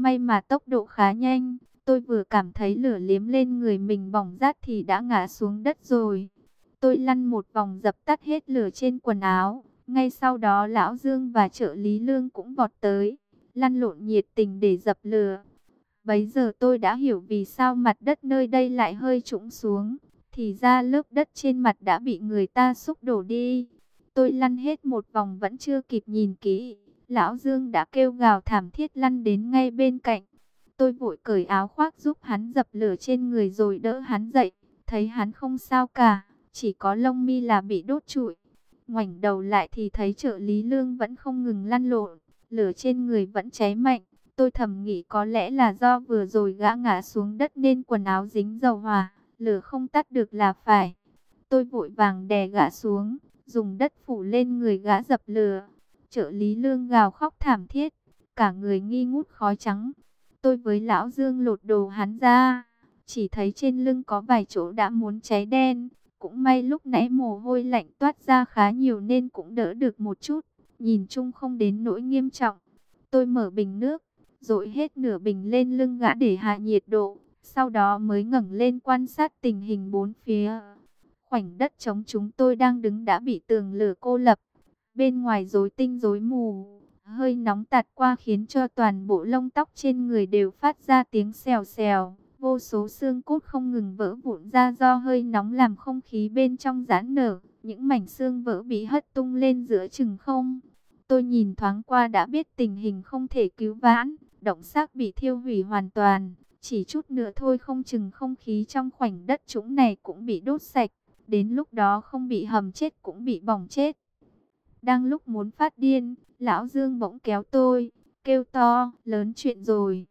may mà tốc độ khá nhanh. Tôi vừa cảm thấy lửa liếm lên người mình bỏng rát thì đã ngã xuống đất rồi. Tôi lăn một vòng dập tắt hết lửa trên quần áo. Ngay sau đó Lão Dương và trợ lý Lương cũng vọt tới, lăn lộn nhiệt tình để dập lửa. Bấy giờ tôi đã hiểu vì sao mặt đất nơi đây lại hơi trũng xuống. Thì ra lớp đất trên mặt đã bị người ta xúc đổ đi. Tôi lăn hết một vòng vẫn chưa kịp nhìn kỹ. Lão Dương đã kêu gào thảm thiết lăn đến ngay bên cạnh. Tôi vội cởi áo khoác giúp hắn dập lửa trên người rồi đỡ hắn dậy. Thấy hắn không sao cả, chỉ có lông mi là bị đốt trụi. Ngoảnh đầu lại thì thấy trợ lý Lương vẫn không ngừng lăn lộn, lửa trên người vẫn cháy mạnh. Tôi thầm nghĩ có lẽ là do vừa rồi gã ngã xuống đất nên quần áo dính dầu hỏa, lửa không tắt được là phải. Tôi vội vàng đè gã xuống, dùng đất phủ lên người gã dập lửa. Trợ lý Lương gào khóc thảm thiết, cả người nghi ngút khói trắng. Tôi với Lão Dương lột đồ hắn ra, chỉ thấy trên lưng có vài chỗ đã muốn cháy đen. Cũng may lúc nãy mồ hôi lạnh toát ra khá nhiều nên cũng đỡ được một chút, nhìn chung không đến nỗi nghiêm trọng. Tôi mở bình nước, dội hết nửa bình lên lưng gã để hạ nhiệt độ, sau đó mới ngẩng lên quan sát tình hình bốn phía. Khoảnh đất trống chúng tôi đang đứng đã bị tường lửa cô lập, bên ngoài rối tinh rối mù, hơi nóng tạt qua khiến cho toàn bộ lông tóc trên người đều phát ra tiếng xèo xèo. Vô số xương cốt không ngừng vỡ vụn ra do hơi nóng làm không khí bên trong giãn nở. Những mảnh xương vỡ bị hất tung lên giữa chừng không. Tôi nhìn thoáng qua đã biết tình hình không thể cứu vãn. Động xác bị thiêu hủy hoàn toàn. Chỉ chút nữa thôi không chừng không khí trong khoảnh đất trũng này cũng bị đốt sạch. Đến lúc đó không bị hầm chết cũng bị bỏng chết. Đang lúc muốn phát điên, Lão Dương bỗng kéo tôi, kêu to, lớn chuyện rồi,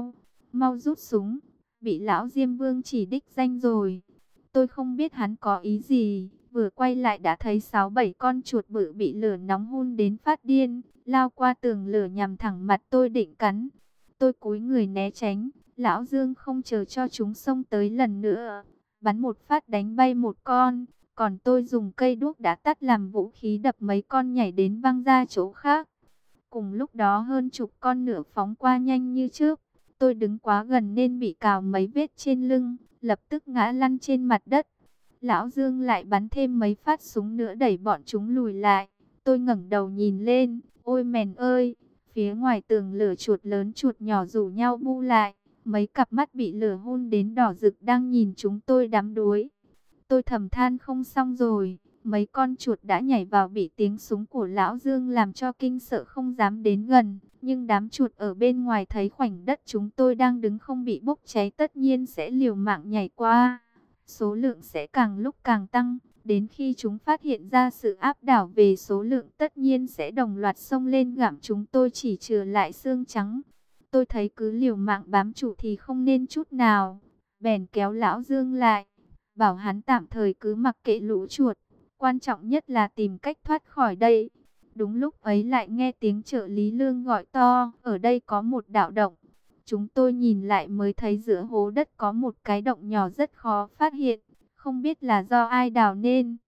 mau rút súng. Bị Lão Diêm Vương chỉ đích danh rồi. Tôi không biết hắn có ý gì, vừa quay lại đã thấy 6-7 con chuột bự bị lửa nóng hun đến phát điên, lao qua tường lửa nhằm thẳng mặt tôi định cắn. Tôi cúi người né tránh, Lão Dương không chờ cho chúng xông tới lần nữa, bắn một phát đánh bay một con, còn tôi dùng cây đuốc đã tắt làm vũ khí đập mấy con nhảy đến văng ra chỗ khác. Cùng lúc đó hơn chục con nữa phóng qua nhanh như trước. Tôi đứng quá gần nên bị cào mấy vết trên lưng, lập tức ngã lăn trên mặt đất. Lão Dương lại bắn thêm mấy phát súng nữa đẩy bọn chúng lùi lại. Tôi ngẩng đầu nhìn lên, ôi mèn ơi, phía ngoài tường lửa chuột lớn chuột nhỏ rủ nhau bu lại. Mấy cặp mắt bị lửa hun đến đỏ rực đang nhìn chúng tôi đắm đuối. Tôi thầm than không xong rồi, mấy con chuột đã nhảy vào bị tiếng súng của Lão Dương làm cho kinh sợ không dám đến gần. Nhưng đám chuột ở bên ngoài thấy khoảnh đất chúng tôi đang đứng không bị bốc cháy tất nhiên sẽ liều mạng nhảy qua. Số lượng sẽ càng lúc càng tăng, đến khi chúng phát hiện ra sự áp đảo về số lượng tất nhiên sẽ đồng loạt xông lên gặm chúng tôi chỉ trừ lại xương trắng. Tôi thấy cứ liều mạng bám trụ thì không nên chút nào, bèn kéo Lão Dương lại, bảo hắn tạm thời cứ mặc kệ lũ chuột, quan trọng nhất là tìm cách thoát khỏi đây. Đúng lúc ấy lại nghe tiếng trợ lý Lương gọi to, ở đây có một đạo động. Chúng tôi nhìn lại mới thấy giữa hố đất có một cái động nhỏ rất khó phát hiện, không biết là do ai đào nên.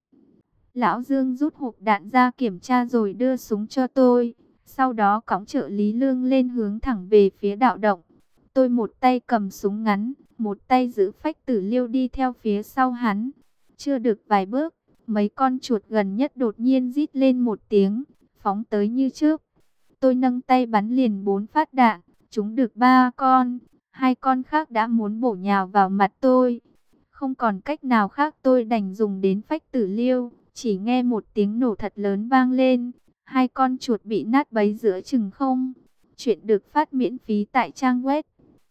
Lão Dương rút hộp đạn ra kiểm tra rồi đưa súng cho tôi, sau đó cõng trợ lý Lương lên hướng thẳng về phía đạo động. Tôi một tay cầm súng ngắn, một tay giữ phách tử liêu đi theo phía sau hắn. Chưa được vài bước, mấy con chuột gần nhất đột nhiên rít lên một tiếng, phóng tới như trước. Tôi nâng tay bắn liền 4 phát đạn, chúng được 3 con, 2 con khác đã muốn bổ nhào vào mặt tôi. Không còn cách nào khác tôi đành dùng đến phách tử liêu, chỉ nghe một tiếng nổ thật lớn vang lên, 2 con chuột bị nát bấy giữa chừng không. Chuyện được phát miễn phí tại trang web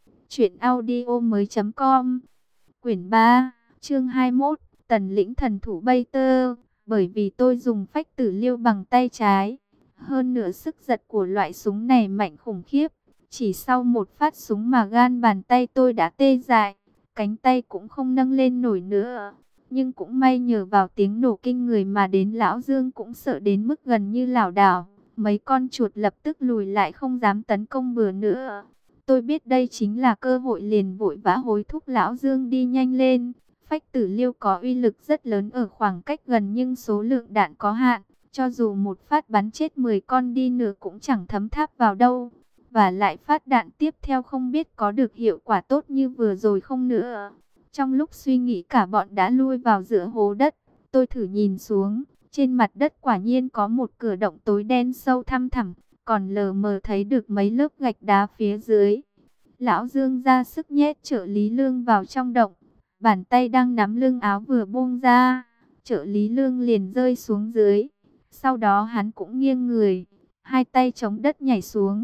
truyệnaudiomoi.com. Quyển 3, chương 21, Tần lĩnh thần thủ Bay Tơ. Bởi vì tôi dùng phách tử liêu bằng tay trái, hơn nữa sức giật của loại súng này mạnh khủng khiếp. Chỉ sau một phát súng mà gan bàn tay tôi đã tê dại, cánh tay cũng không nâng lên nổi nữa. Nhưng cũng may nhờ vào tiếng nổ kinh người mà đến Lão Dương cũng sợ đến mức gần như lảo đảo. Mấy con chuột lập tức lùi lại không dám tấn công bừa nữa. Tôi biết đây chính là cơ hội liền vội vã hối thúc Lão Dương đi nhanh lên. Phách tử liêu có uy lực rất lớn ở khoảng cách gần nhưng số lượng đạn có hạn. Cho dù một phát bắn chết 10 con đi nữa cũng chẳng thấm tháp vào đâu. và lại phát đạn tiếp theo không biết có được hiệu quả tốt như vừa rồi không nữa. Trong lúc suy nghĩ cả bọn đã lui vào giữa hố đất. Tôi thử nhìn xuống, trên mặt đất quả nhiên có một cửa động tối đen sâu thăm thẳm, còn lờ mờ thấy được mấy lớp gạch đá phía dưới. Lão Dương ra sức nhét trợ lý Lương vào trong động, bàn tay đang nắm lưng áo vừa buông ra, trợ lý Lương liền rơi xuống dưới. Sau đó hắn cũng nghiêng người, hai tay chống đất nhảy xuống.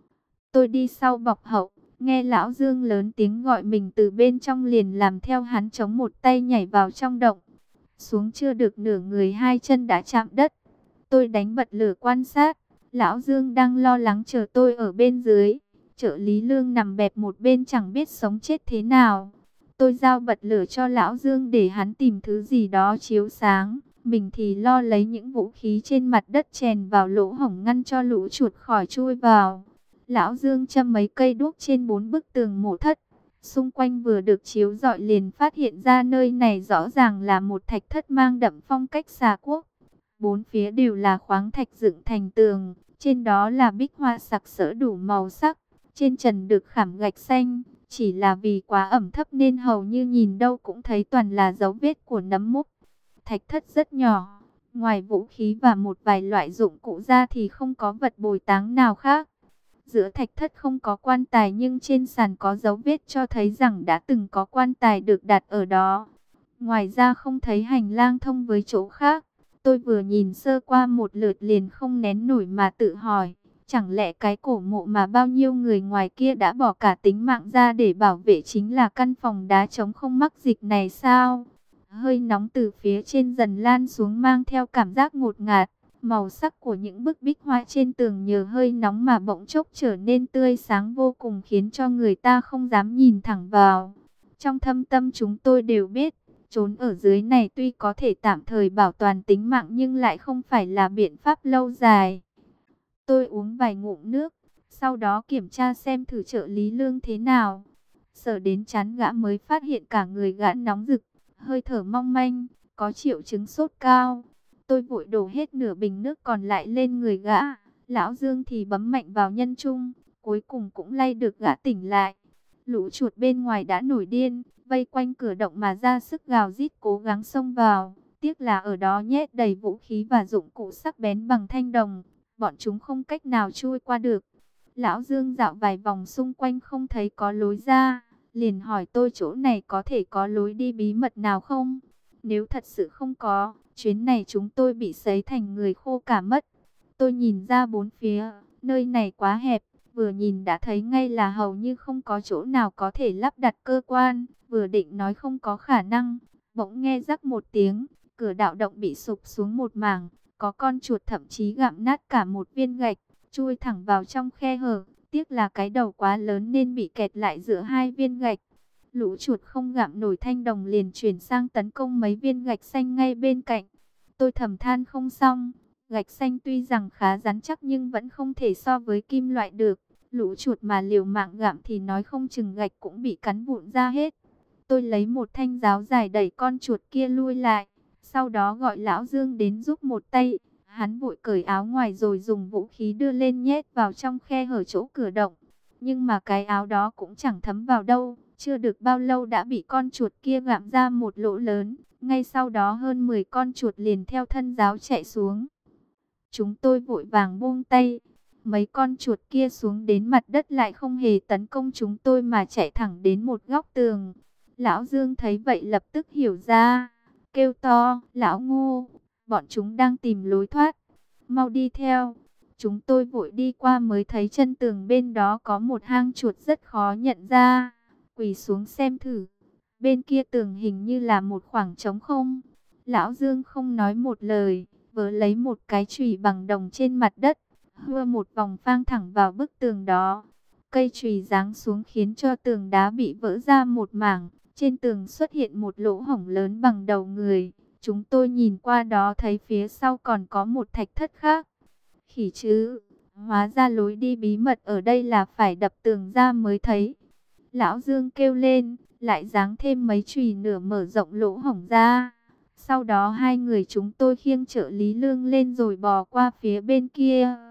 Tôi đi sau bọc hậu, nghe Lão Dương lớn tiếng gọi mình từ bên trong liền làm theo hắn, chống một tay nhảy vào trong động. Xuống chưa được nửa người hai chân đã chạm đất. Tôi đánh bật lửa quan sát, Lão Dương đang lo lắng chờ tôi ở bên dưới. Trợ lý Lương nằm bẹp một bên chẳng biết sống chết thế nào. Tôi giao bật lửa cho Lão Dương để hắn tìm thứ gì đó chiếu sáng. Mình thì lo lấy những vũ khí trên mặt đất chèn vào lỗ hổng ngăn cho lũ chuột khỏi chui vào. Lão Dương châm mấy cây đuốc trên 4 bức tường mộ thất. Xung quanh vừa được chiếu rọi liền phát hiện ra nơi này rõ ràng là một thạch thất mang đậm phong cách xà quốc. Bốn phía đều là khoáng thạch dựng thành tường, trên đó là bích họa sặc sỡ đủ màu sắc. Trên trần được khảm gạch xanh, chỉ là vì quá ẩm thấp nên hầu như nhìn đâu cũng thấy toàn là dấu vết của nấm mốc. Thạch thất rất nhỏ, ngoài vũ khí và một vài loại dụng cụ ra thì không có vật bồi táng nào khác. Giữa thạch thất không có quan tài nhưng trên sàn có dấu vết cho thấy rằng đã từng có quan tài được đặt ở đó. Ngoài ra không thấy hành lang thông với chỗ khác. Tôi vừa nhìn sơ qua một lượt liền không nén nổi mà tự hỏi. Chẳng lẽ cái cổ mộ mà bao nhiêu người ngoài kia đã bỏ cả tính mạng ra để bảo vệ chính là căn phòng đá trống không mắc dịch này sao? Hơi nóng từ phía trên dần lan xuống mang theo cảm giác ngột ngạt. Màu sắc của những bức bích họa trên tường nhờ hơi nóng mà bỗng chốc trở nên tươi sáng vô cùng khiến cho người ta không dám nhìn thẳng vào. Trong thâm tâm chúng tôi đều biết, trốn ở dưới này tuy có thể tạm thời bảo toàn tính mạng nhưng lại không phải là biện pháp lâu dài. Tôi uống vài ngụm nước, sau đó kiểm tra xem thử trợ lý Lương thế nào. Sợ đến chán gã mới phát hiện cả người gã nóng rực, hơi thở mong manh, có triệu chứng sốt cao. Tôi vội đổ hết nửa bình nước còn lại lên người gã. Lão Dương thì bấm mạnh vào nhân trung, cuối cùng cũng lay được gã tỉnh lại. Lũ chuột bên ngoài đã nổi điên, vây quanh cửa động mà ra sức gào rít cố gắng xông vào. Tiếc là ở đó nhét đầy vũ khí và dụng cụ sắc bén bằng thanh đồng, bọn chúng không cách nào chui qua được. Lão Dương dạo vài vòng xung quanh không thấy có lối ra, liền hỏi tôi chỗ này có thể có lối đi bí mật nào không? Nếu thật sự không có, chuyến này chúng tôi bị sấy thành người khô cả mất. Tôi nhìn ra bốn phía, nơi này quá hẹp, vừa nhìn đã thấy ngay là hầu như không có chỗ nào có thể lắp đặt cơ quan. Vừa định nói không có khả năng, bỗng nghe rắc một tiếng, cửa đạo động bị sụp xuống một mảng, có con chuột thậm chí gặm nát cả một viên gạch, chui thẳng vào trong khe hở. Tiếc là cái đầu quá lớn nên bị kẹt lại giữa hai viên gạch. Lũ chuột không gặm nổi thanh đồng liền chuyển sang tấn công mấy viên gạch xanh ngay bên cạnh. Tôi thầm than không xong, gạch xanh tuy rằng khá rắn chắc nhưng vẫn không thể so với kim loại được. Lũ chuột mà liều mạng gặm thì nói không chừng gạch cũng bị cắn vụn ra hết. Tôi lấy một thanh giáo dài đẩy con chuột kia lui lại, sau đó gọi Lão Dương đến giúp một tay. Hắn vội cởi áo ngoài rồi dùng vũ khí đưa lên nhét vào trong khe hở chỗ cửa động. Nhưng mà cái áo đó cũng chẳng thấm vào đâu. Chưa được bao lâu đã bị con chuột kia gặm ra một lỗ lớn. Ngay sau đó hơn 10 con chuột liền theo thân giáo chạy xuống. Chúng tôi vội vàng buông tay. Mấy con chuột kia xuống đến mặt đất lại không hề tấn công chúng tôi mà chạy thẳng đến một góc tường. Lão Dương thấy vậy lập tức hiểu ra, kêu to, lão Ngô, bọn chúng đang tìm lối thoát, mau đi theo. Chúng tôi vội đi qua mới thấy chân tường bên đó có một hang chuột rất khó nhận ra, quỳ xuống xem thử. Bên kia tường hình như là một khoảng trống không. Lão Dương không nói một lời, vớ lấy một cái chùy bằng đồng trên mặt đất, hưa một vòng phang thẳng vào bức tường đó. Cây chùy giáng xuống khiến cho tường đá bị vỡ ra một mảng. Trên tường xuất hiện một lỗ hổng lớn bằng đầu người. Chúng tôi nhìn qua đó thấy phía sau còn có một thạch thất khác. Khỉ chứ, hóa ra lối đi bí mật ở đây là phải đập tường ra mới thấy. Lão Dương kêu lên, lại giáng thêm mấy chùy nửa mở rộng lỗ hổng ra. Sau đó hai người chúng tôi khiêng trợ lý Lương lên rồi bò qua phía bên kia.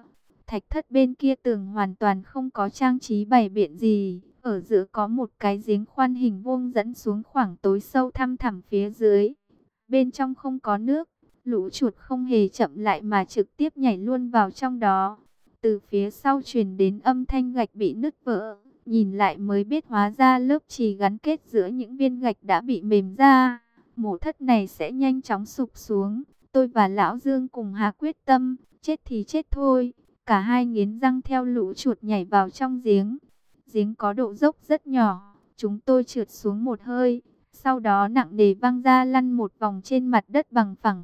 Thạch thất bên kia tường hoàn toàn không có trang trí bày biện gì. Ở giữa có một cái giếng khoan hình vuông dẫn xuống khoảng tối sâu thăm thẳm phía dưới. Bên trong không có nước, lũ chuột không hề chậm lại mà trực tiếp nhảy luôn vào trong đó. Từ phía sau truyền đến âm thanh gạch bị nứt vỡ. Nhìn lại mới biết hóa ra lớp chì gắn kết giữa những viên gạch đã bị mềm ra. Mộ thất này sẽ nhanh chóng sụp xuống. Tôi và Lão Dương cùng hạ quyết tâm, chết thì chết thôi. Cả hai nghiến răng theo lũ chuột nhảy vào trong giếng. Giếng có độ dốc rất nhỏ, chúng tôi trượt xuống một hơi, sau đó nặng nề văng ra lăn một vòng trên mặt đất bằng phẳng.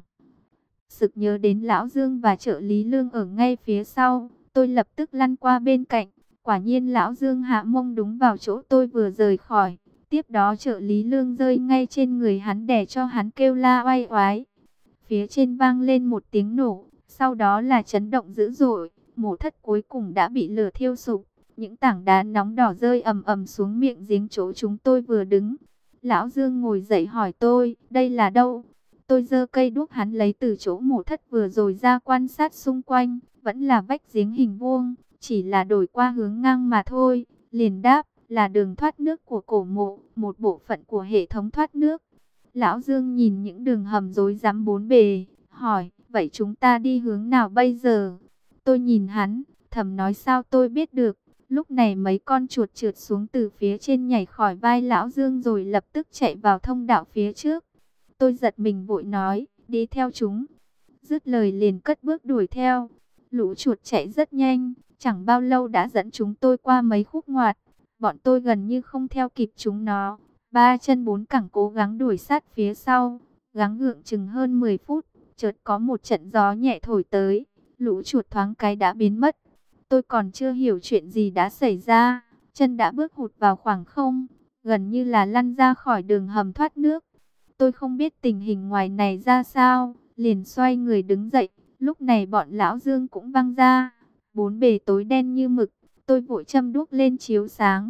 Sực nhớ đến Lão Dương và trợ lý Lương ở ngay phía sau, tôi lập tức lăn qua bên cạnh. Quả nhiên Lão Dương hạ mông đúng vào chỗ tôi vừa rời khỏi. Tiếp đó trợ lý Lương rơi ngay trên người hắn đè cho hắn kêu la oai oái. Phía trên vang lên một tiếng nổ, sau đó là chấn động dữ dội. Mộ thất cuối cùng đã bị lửa thiêu sụp. Những tảng đá nóng đỏ rơi ầm ầm xuống miệng giếng chỗ chúng tôi vừa đứng. Lão Dương ngồi dậy hỏi tôi, đây là đâu? Tôi giơ cây đuốc hắn lấy từ chỗ mộ thất vừa rồi ra quan sát xung quanh. Vẫn là vách giếng hình vuông, chỉ là đổi qua hướng ngang mà thôi. Liền đáp, là đường thoát nước của cổ mộ, một bộ phận của hệ thống thoát nước. Lão Dương nhìn những đường hầm rối rắm bốn bề, hỏi, vậy chúng ta đi hướng nào bây giờ? Tôi nhìn hắn, thầm nói sao tôi biết được. Lúc này mấy con chuột trượt xuống từ phía trên nhảy khỏi vai Lão Dương rồi lập tức chạy vào thông đạo phía trước. Tôi giật mình vội nói, đi theo chúng. Dứt lời liền cất bước đuổi theo. Lũ chuột chạy rất nhanh, chẳng bao lâu đã dẫn chúng tôi qua mấy khúc ngoặt. Bọn tôi gần như không theo kịp chúng nó. Ba chân bốn cẳng cố gắng đuổi sát phía sau. Gắng gượng chừng hơn 10 phút, chợt có một trận gió nhẹ thổi tới. Lũ chuột thoáng cái đã biến mất. Tôi còn chưa hiểu chuyện gì đã xảy ra. Chân đã bước hụt vào khoảng không, gần như là lăn ra khỏi đường hầm thoát nước. Tôi không biết tình hình ngoài này ra sao, liền xoay người đứng dậy. Lúc này bọn Lão Dương cũng văng ra. Bốn bề tối đen như mực, tôi vội châm đuốc lên chiếu sáng.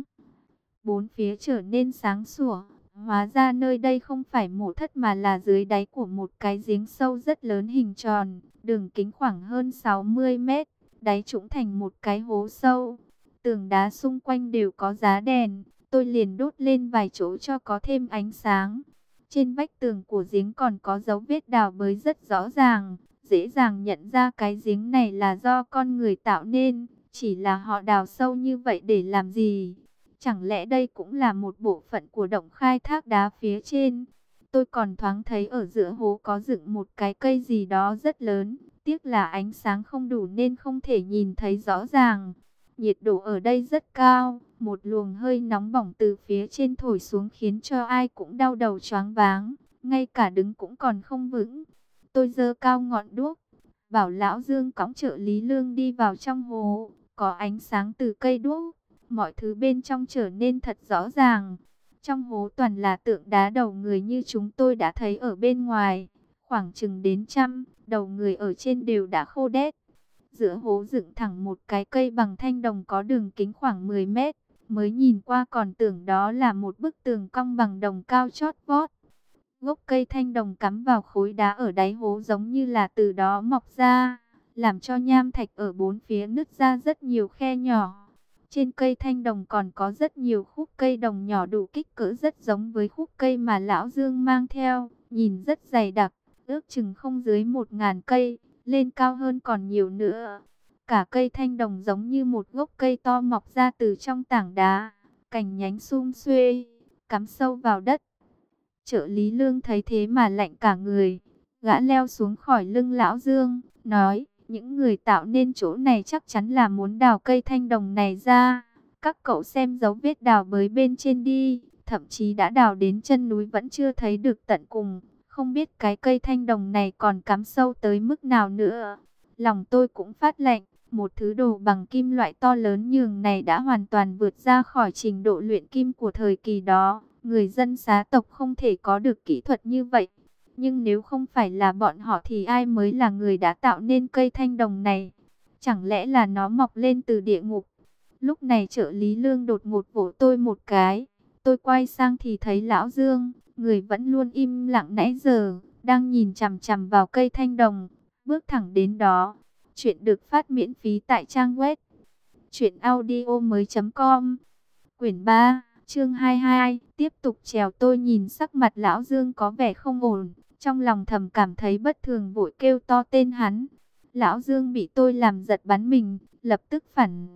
Bốn phía trở nên sáng sủa. Hóa ra nơi đây không phải mộ thất mà là dưới đáy của một cái giếng sâu rất lớn hình tròn, đường kính khoảng hơn 60 mét, đáy trũng thành một cái hố sâu. Tường đá xung quanh đều có giá đèn, tôi liền đốt lên vài chỗ cho có thêm ánh sáng. Trên vách tường của giếng còn có dấu vết đào bới rất rõ ràng, dễ dàng nhận ra cái giếng này là do con người tạo nên, chỉ là họ đào sâu như vậy để làm gì? Chẳng lẽ đây cũng là một bộ phận của động khai thác đá phía trên? Tôi còn thoáng thấy ở giữa hố có dựng một cái cây gì đó rất lớn. Tiếc là ánh sáng không đủ nên không thể nhìn thấy rõ ràng. Nhiệt độ ở đây rất cao. Một luồng hơi nóng bỏng từ phía trên thổi xuống khiến cho ai cũng đau đầu choáng váng. Ngay cả đứng cũng còn không vững. Tôi giơ cao ngọn đuốc, bảo Lão Dương cõng trợ lý Lương đi vào trong hố. Có ánh sáng từ cây đuốc, mọi thứ bên trong trở nên thật rõ ràng. Trong hố toàn là tượng đá đầu người như chúng tôi đã thấy ở bên ngoài. Khoảng chừng đến trăm, đầu người ở trên đều đã khô đét. Giữa hố dựng thẳng một cái cây bằng thanh đồng có đường kính khoảng 10 mét. Mới nhìn qua còn tưởng đó là một bức tường cong bằng đồng cao chót vót. Gốc cây thanh đồng cắm vào khối đá ở đáy hố giống như là từ đó mọc ra, làm cho nham thạch ở bốn phía nứt ra rất nhiều khe nhỏ. Trên cây thanh đồng còn có rất nhiều khúc cây đồng nhỏ đủ kích cỡ rất giống với khúc cây mà Lão Dương mang theo, nhìn rất dày đặc, ước chừng không dưới 1000 cây, lên cao hơn còn nhiều nữa. Cả cây thanh đồng giống như một gốc cây to mọc ra từ trong tảng đá, cành nhánh sum xuê, cắm sâu vào đất. Trợ lý Lương thấy thế mà lạnh cả người, gã leo xuống khỏi lưng Lão Dương, nói, những người tạo nên chỗ này chắc chắn là muốn đào cây thanh đồng này ra. Các cậu xem dấu vết đào bới bên trên đi, thậm chí đã đào đến chân núi vẫn chưa thấy được tận cùng. Không biết cái cây thanh đồng này còn cắm sâu tới mức nào nữa. Lòng tôi cũng phát lạnh, một thứ đồ bằng kim loại to lớn nhường này đã hoàn toàn vượt ra khỏi trình độ luyện kim của thời kỳ đó. Người dân xá tộc không thể có được kỹ thuật như vậy. Nhưng nếu không phải là bọn họ thì ai mới là người đã tạo nên cây thanh đồng này? Chẳng lẽ là nó mọc lên từ địa ngục? Lúc này trợ lý Lương đột ngột vỗ tôi một cái. Tôi quay sang thì thấy Lão Dương, người vẫn luôn im lặng nãy giờ, đang nhìn chằm chằm vào cây thanh đồng, bước thẳng đến đó. Chuyện được phát miễn phí tại trang web truyệnaudiomoi.com. Quyển 3, chương 22, tiếp tục trèo. Tôi nhìn sắc mặt lão Dương có vẻ không ổn, trong lòng thầm cảm thấy bất thường, vội kêu to tên hắn. Lão Dương bị tôi làm giật bắn mình, lập tức phản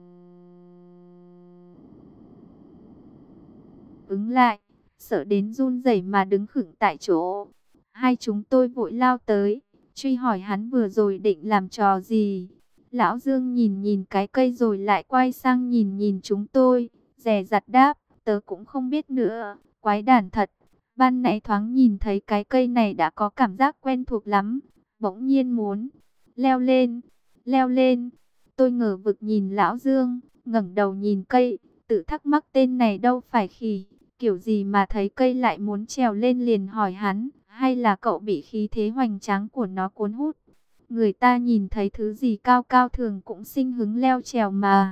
ứng lại, sợ đến run rẩy mà đứng khựng tại chỗ. Hai chúng tôi vội lao tới, truy hỏi hắn vừa rồi định làm trò gì. Lão Dương nhìn nhìn cái cây rồi lại quay sang nhìn nhìn chúng tôi, dè dặt đáp, tớ cũng không biết nữa, quái đản thật. Ban nãy thoáng nhìn thấy cái cây này đã có cảm giác quen thuộc lắm, bỗng nhiên muốn leo lên, leo lên. Tôi ngờ vực nhìn Lão Dương, ngẩng đầu nhìn cây, tự thắc mắc tên này đâu phải khỉ, kiểu gì mà thấy cây lại muốn trèo lên, liền hỏi hắn, hay là cậu bị khí thế hoành tráng của nó cuốn hút? Người ta nhìn thấy thứ gì cao cao thường cũng sinh hứng leo trèo mà.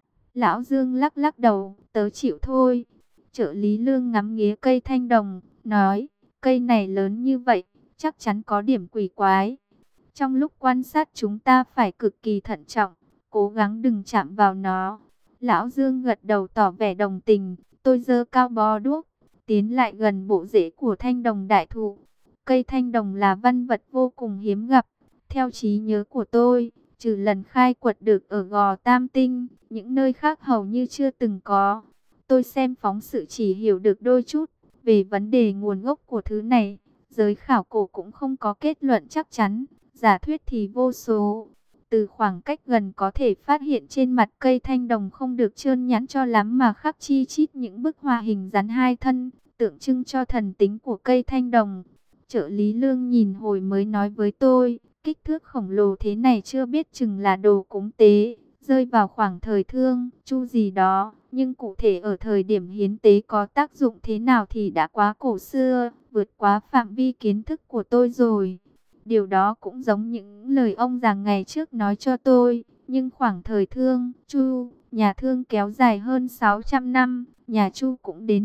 Lão Dương lắc lắc đầu, tớ chịu thôi. Trợ lý Lương ngắm nghía cây thanh đồng, nói, cây này lớn như vậy, chắc chắn có điểm quỷ quái. Trong lúc quan sát chúng ta phải cực kỳ thận trọng, cố gắng đừng chạm vào nó. Lão Dương gật đầu tỏ vẻ đồng tình. Tôi giơ cao bó đuốc, tiến lại gần bộ rễ của thanh đồng đại thụ. Cây thanh đồng là văn vật vô cùng hiếm gặp. Theo trí nhớ của tôi, trừ lần khai quật được ở Gò Tam Tinh, những nơi khác hầu như chưa từng có. Tôi xem phóng sự chỉ hiểu được đôi chút về vấn đề nguồn gốc của thứ này. Giới khảo cổ cũng không có kết luận chắc chắn, giả thuyết thì vô số. Từ khoảng cách gần có thể phát hiện trên mặt cây thanh đồng không được trơn nhẵn cho lắm mà khắc chi chít những bức họa hình rắn hai thân, tượng trưng cho thần tính của cây thanh đồng. Trợ lý Lương nhìn hồi mới nói với tôi, kích thước khổng lồ thế này chưa biết chừng là đồ cúng tế, rơi vào khoảng thời Thương, Chu gì đó, nhưng cụ thể ở thời điểm hiến tế có tác dụng thế nào thì đã quá cổ xưa, vượt quá phạm vi kiến thức của tôi rồi. Điều đó cũng giống những lời ông già ngày trước nói cho tôi, nhưng khoảng thời Thương, Chu, nhà Thương kéo dài hơn 600 năm, nhà Chu cũng đến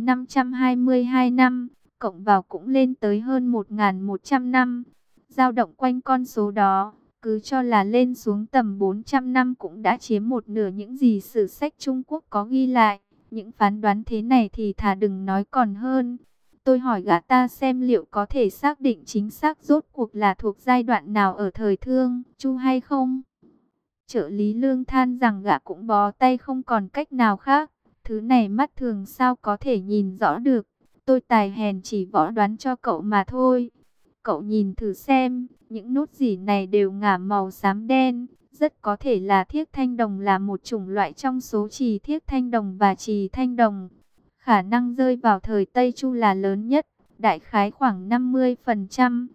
522 năm, cộng vào cũng lên tới hơn 1.100 năm. Dao động quanh con số đó, cứ cho là lên xuống tầm 400 năm cũng đã chiếm một nửa những gì sử sách Trung Quốc có ghi lại. Những phán đoán thế này thì thà đừng nói còn hơn. Tôi hỏi gã ta xem liệu có thể xác định chính xác rốt cuộc là thuộc giai đoạn nào ở thời Thương, Chu hay không. Trợ lý Lương than rằng gã cũng bó tay không còn cách nào khác. Thứ này mắt thường sao có thể nhìn rõ được. Tôi tài hèn chỉ võ đoán cho cậu mà thôi. Cậu nhìn thử xem, những nốt dỉ này đều ngả màu xám đen. Rất có thể là thiếc thanh đồng, là một chủng loại trong số trì thiếc thanh đồng và trì thanh đồng. Khả năng rơi vào thời Tây Chu là lớn nhất, đại khái khoảng 50%,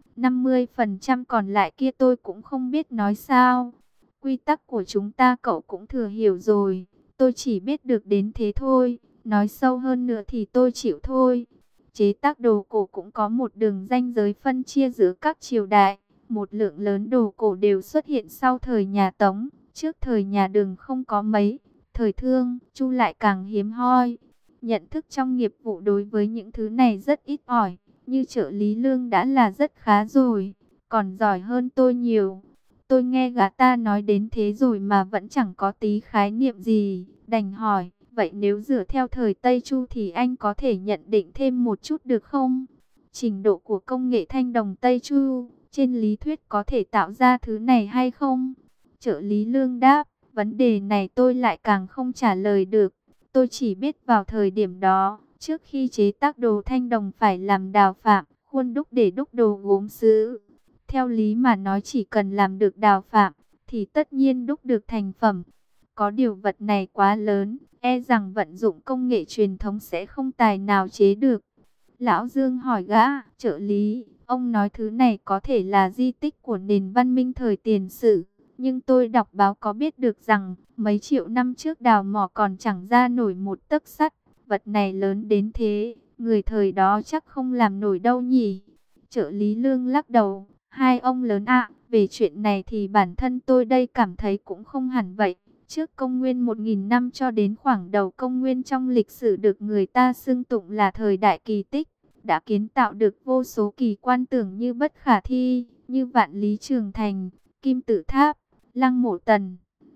50% còn lại kia tôi cũng không biết nói sao. Quy tắc của chúng ta cậu cũng thừa hiểu rồi, tôi chỉ biết được đến thế thôi, nói sâu hơn nữa thì tôi chịu thôi. Chế tác đồ cổ cũng có một đường ranh giới phân chia giữa các triều đại, một lượng lớn đồ cổ đều xuất hiện sau thời nhà Tống, trước thời nhà Đường không có mấy, thời Thương, Chu lại càng hiếm hoi. Nhận thức trong nghiệp vụ đối với những thứ này rất ít ỏi, như trợ lý Lương đã là rất khá rồi, còn giỏi hơn tôi nhiều. Tôi nghe gã ta nói đến thế rồi mà vẫn chẳng có tí khái niệm gì, đành hỏi, vậy nếu dựa theo thời Tây Chu thì anh có thể nhận định thêm một chút được không? Trình độ của công nghệ thanh đồng Tây Chu, trên lý thuyết có thể tạo ra thứ này hay không? Trợ lý Lương đáp, vấn đề này tôi lại càng không trả lời được. Tôi chỉ biết vào thời điểm đó, trước khi chế tác đồ thanh đồng phải làm đào phạm, khuôn đúc để đúc đồ gốm sứ. Theo lý mà nói chỉ cần làm được đào phạm, thì tất nhiên đúc được thành phẩm. Có điều vật này quá lớn, e rằng vận dụng công nghệ truyền thống sẽ không tài nào chế được. Lão Dương hỏi gã, trợ lý, ông nói thứ này có thể là di tích của nền văn minh thời Tiền Sử. Nhưng tôi đọc báo có biết được rằng, mấy triệu năm trước đào mỏ còn chẳng ra nổi một tấc sắt. Vật này lớn đến thế, người thời đó chắc không làm nổi đâu nhỉ. Trợ lý Lương lắc đầu, hai ông lớn ạ, về chuyện này thì bản thân tôi đây cảm thấy cũng không hẳn vậy. Trước công nguyên 1000 năm cho đến khoảng đầu công nguyên trong lịch sử được người ta xưng tụng là thời đại kỳ tích, đã kiến tạo được vô số kỳ quan tưởng như bất khả thi, như Vạn Lý Trường Thành, Kim Tự Tháp, Lăng Mộ Tần,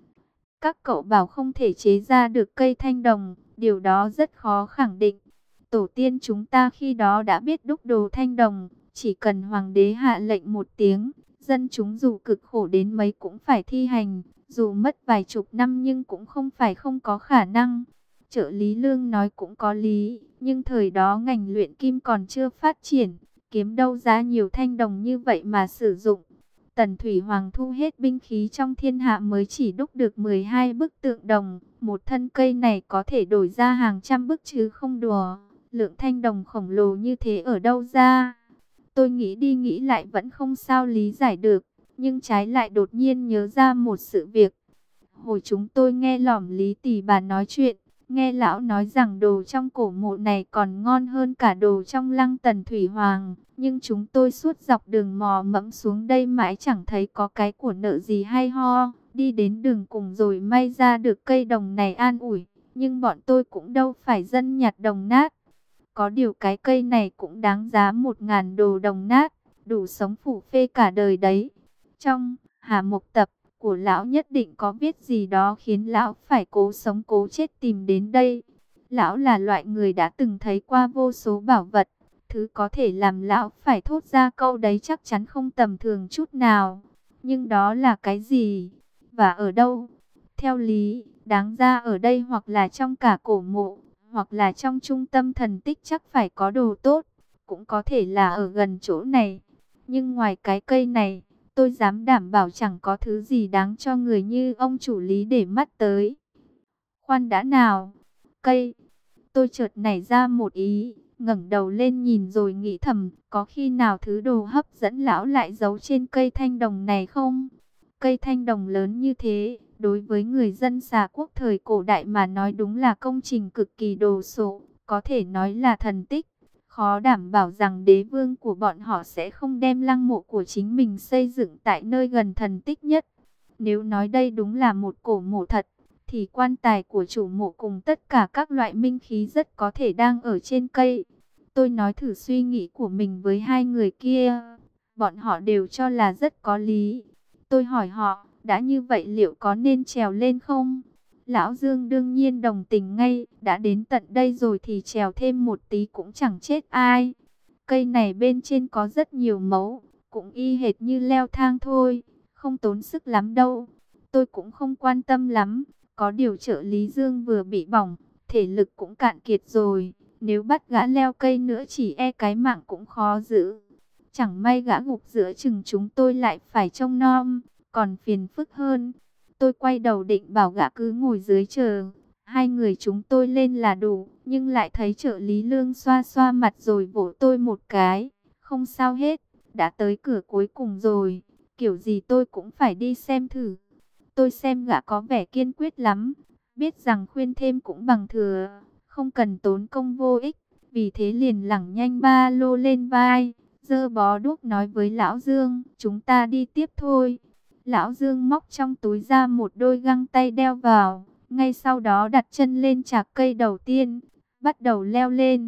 các cậu bảo không thể chế ra được cây thanh đồng, điều đó rất khó khẳng định. Tổ tiên chúng ta khi đó đã biết đúc đồ thanh đồng, chỉ cần hoàng đế hạ lệnh một tiếng, dân chúng dù cực khổ đến mấy cũng phải thi hành, dù mất vài chục năm nhưng cũng không phải không có khả năng. Trợ lý Lương nói cũng có lý, nhưng thời đó ngành luyện kim còn chưa phát triển, kiếm đâu ra nhiều thanh đồng như vậy mà sử dụng. Tần Thủy Hoàng thu hết binh khí trong thiên hạ mới chỉ đúc được 12 bức tượng đồng, một thân cây này có thể đổi ra hàng trăm bức chứ không đùa. Lượng thanh đồng khổng lồ như thế ở đâu ra? Tôi nghĩ đi nghĩ lại vẫn không sao lý giải được, nhưng trái lại đột nhiên nhớ ra một sự việc. Hồi chúng tôi nghe lỏm Lý Tỷ bà nói chuyện, nghe lão nói rằng đồ trong cổ mộ này còn ngon hơn cả đồ trong lăng Tần Thủy Hoàng. Nhưng chúng tôi suốt dọc đường mò mẫm xuống đây mãi chẳng thấy có cái của nợ gì hay ho. Đi đến đường cùng rồi may ra được cây đồng này an ủi. Nhưng bọn tôi cũng đâu phải dân nhặt đồng nát. Có điều cái cây này cũng đáng giá 1.000 đồ đồng nát, đủ sống phủ phê cả đời đấy. Trong Hà Mộc Tập của lão nhất định có viết gì đó khiến lão phải cố sống cố chết tìm đến đây. Lão là loại người đã từng thấy qua vô số bảo vật, thứ có thể làm lão phải thốt ra câu đấy chắc chắn không tầm thường chút nào. Nhưng đó là cái gì? Và ở đâu? Theo lý, đáng ra ở đây hoặc là trong cả cổ mộ, hoặc là trong trung tâm thần tích chắc phải có đồ tốt, cũng có thể là ở gần chỗ này. Nhưng ngoài cái cây này, tôi dám đảm bảo chẳng có thứ gì đáng cho người như ông chủ Lý để mắt tới. Khoan đã nào, cây, tôi chợt nảy ra một ý, ngẩng đầu lên nhìn rồi nghĩ thầm, có khi nào thứ đồ hấp dẫn lão lại giấu trên cây thanh đồng này không? Cây thanh đồng lớn như thế, đối với người dân xà quốc thời cổ đại mà nói đúng là công trình cực kỳ đồ sộ, có thể nói là thần tích. Khó đảm bảo rằng đế vương của bọn họ sẽ không đem lăng mộ của chính mình xây dựng tại nơi gần thần tích nhất. Nếu nói đây đúng là một cổ mộ thật, thì quan tài của chủ mộ cùng tất cả các loại minh khí rất có thể đang ở trên cây. Tôi nói thử suy nghĩ của mình với hai người kia, bọn họ đều cho là rất có lý. Tôi hỏi họ, đã như vậy liệu có nên trèo lên không? Lão Dương đương nhiên đồng tình ngay, đã đến tận đây rồi thì trèo thêm một tí cũng chẳng chết ai. Cây này bên trên có rất nhiều mấu, cũng y hệt như leo thang thôi, không tốn sức lắm đâu. Tôi cũng không quan tâm lắm, có điều trợ lý Dương vừa bị bỏng, thể lực cũng cạn kiệt rồi. Nếu bắt gã leo cây nữa chỉ e cái mạng cũng khó giữ. Chẳng may gã gục giữa chừng chúng tôi lại phải trông nom, còn phiền phức hơn. Tôi quay đầu định bảo gã cứ ngồi dưới chờ, hai người chúng tôi lên là đủ, nhưng lại thấy trợ lý Lương xoa xoa mặt rồi vỗ tôi một cái. Không sao hết, đã tới cửa cuối cùng rồi, kiểu gì tôi cũng phải đi xem thử. Tôi xem gã có vẻ kiên quyết lắm, biết rằng khuyên thêm cũng bằng thừa, không cần tốn công vô ích, vì thế liền lẳng nhanh ba lô lên vai, giơ bó đuốc nói với Lão Dương, chúng ta đi tiếp thôi. Lão Dương móc trong túi ra một đôi găng tay đeo vào, ngay sau đó đặt chân lên chạc cây đầu tiên, bắt đầu leo lên.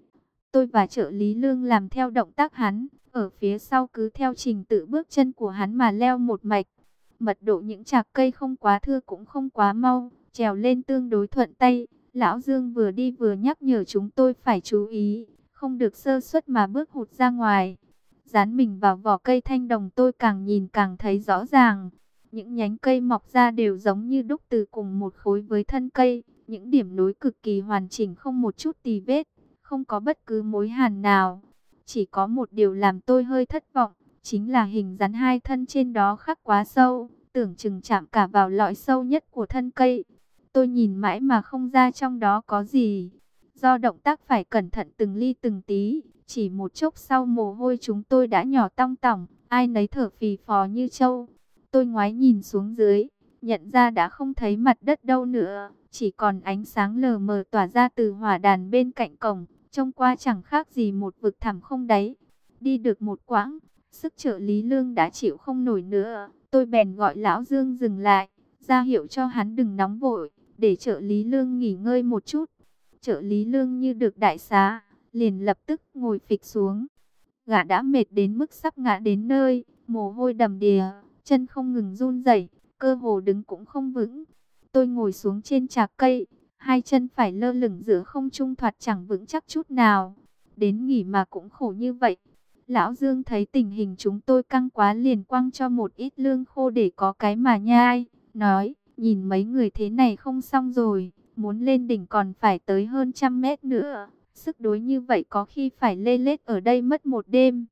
Tôi và trợ lý Lương làm theo động tác hắn, ở phía sau cứ theo trình tự bước chân của hắn mà leo một mạch. Mật độ những chạc cây không quá thưa cũng không quá mau, trèo lên tương đối thuận tay. Lão Dương vừa đi vừa nhắc nhở chúng tôi phải chú ý, không được sơ suất mà bước hụt ra ngoài. Dán mình vào vỏ cây thanh đồng tôi càng nhìn càng thấy rõ ràng. Những nhánh cây mọc ra đều giống như đúc từ cùng một khối với thân cây. Những điểm nối cực kỳ hoàn chỉnh không một chút tì vết, không có bất cứ mối hàn nào. Chỉ có một điều làm tôi hơi thất vọng, chính là hình dáng hai thân trên đó khắc quá sâu, tưởng chừng chạm cả vào lõi sâu nhất của thân cây. Tôi nhìn mãi mà không ra trong đó có gì. Do động tác phải cẩn thận từng ly từng tí, chỉ một chốc sau mồ hôi chúng tôi đã nhỏ tong tỏng, ai nấy thở phì phò như trâu. Tôi ngoái nhìn xuống dưới, nhận ra đã không thấy mặt đất đâu nữa, chỉ còn ánh sáng lờ mờ tỏa ra từ hỏa đàn bên cạnh cổng, trông qua chẳng khác gì một vực thẳm không đáy. Đi được một quãng, sức trợ lý Lương đã chịu không nổi nữa, tôi bèn gọi Lão Dương dừng lại, ra hiệu cho hắn đừng nóng vội, để trợ lý Lương nghỉ ngơi một chút. Trợ lý Lương như được đại xá, liền lập tức ngồi phịch xuống. Gã đã mệt đến mức sắp ngã đến nơi, mồ hôi đầm đìa, chân không ngừng run rẩy, cơ hồ đứng cũng không vững. Tôi ngồi xuống trên trạc cây, hai chân phải lơ lửng giữa không trung thoạt chẳng vững chắc chút nào. Đến nghỉ mà cũng khổ như vậy. Lão Dương thấy tình hình chúng tôi căng quá liền quăng cho một ít lương khô để có cái mà nhai. Nói, nhìn mấy người thế này không xong rồi, muốn lên đỉnh còn phải tới hơn 100 mét nữa. Sức đối như vậy có khi phải lê lết ở đây mất một đêm.